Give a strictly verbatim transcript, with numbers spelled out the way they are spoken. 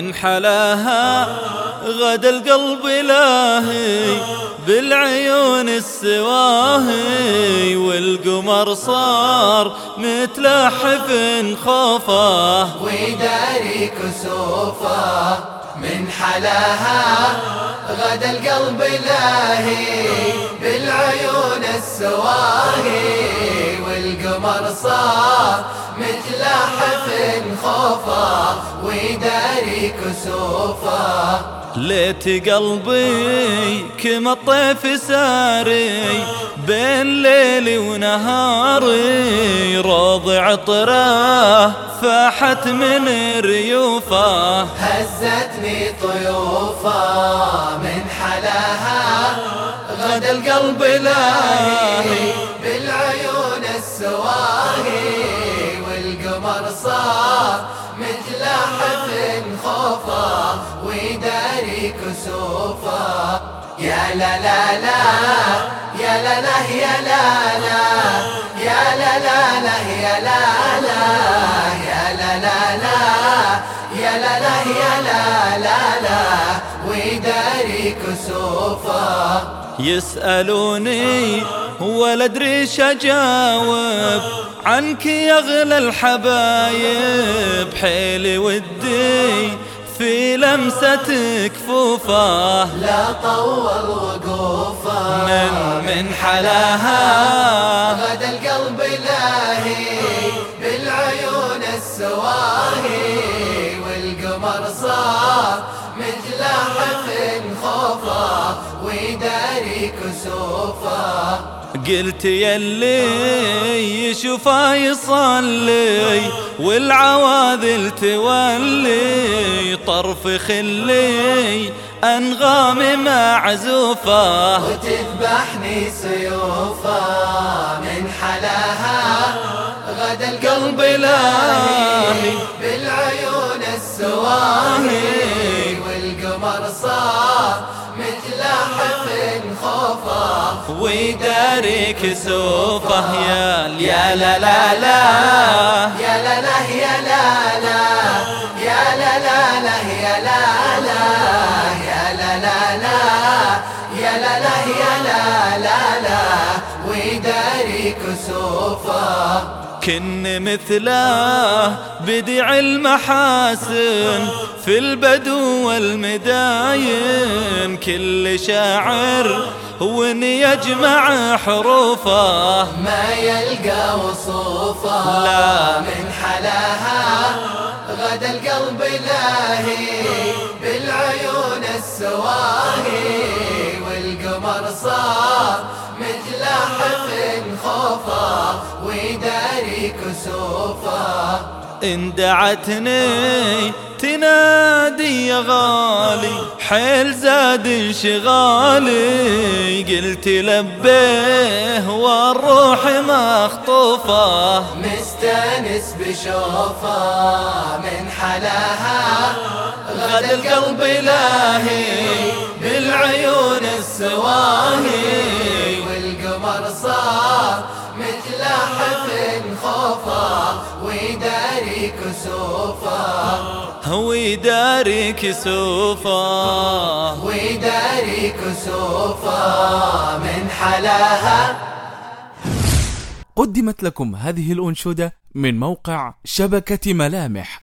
من حلاها غدا القلب لاهي بالعيون السواهي، والقمر صار متلحف خوفه ويداري كسوفه. من حلاها غدا القلب لاهي بالعيون السواهي، والقمر صار متلحف خوفه ويداري كسوفه. ليت قلبي كما الطيف ساري بين ليلي ونهاري، روض عطره فاحت من ريوفه هزتني طيوفه. من حلاها غدا القلب لاهي بالعيون السواهي، والقمر صار متلحف خوفه ويداري كسوفه. يا لا لا لا يا لا لا يا لا لا يا لا لا لا يا لا لا يا لا لا لا يا لا لا يا لا لا لا ويداري كسوفه. يسألوني ولا ادري ايش اجاوب عنك يا اغلى الحبايب، حيلي ودي في لمسة كفوفه لا طول وقوفه. من من حلاها غدا القلب لاهي بالعيون السواهي، والقمر صار متلحف خوفه ويداري كسوفه. قلت يلي يشوفه يصلي والعواذل تولي، طرف خلي أنغام معزوفة وتذبحني سيوفه. من حلاها غدا القلب لاهي بالعيون السواهي، والقمر صار متلحف خوفه ويداري كسوفه. يا يا لا لا لا يا لا لا يا لا لا يا لا لا لا يا لا لا يا لا لا لا يا لا لا يا لا لا لا ويداري كسوفه. كن مثله بديع المحاسن في البدو والمداين، كل شاعر وان يجمع حروفه ما يلقى وصوفه. لا من حلاها غدا القلب لاهي بالعيون السواهي، والقمر صار متلحف خوفه ويداري كسوفه. إن دعتني تنادي يا غالي حيل زاد انشغالي، قلت لبيه والروح مخطوفة مستانس بشوفه. من حلاها غدا القلب لاهي بالعيون السواهي، والقمر صار متلحف خوفه ويداري كسوفه. ويداري كسوفه ويداري كسوفه. من حلاها. قدمت لكم هذه الأنشودة من موقع شبكة ملامح.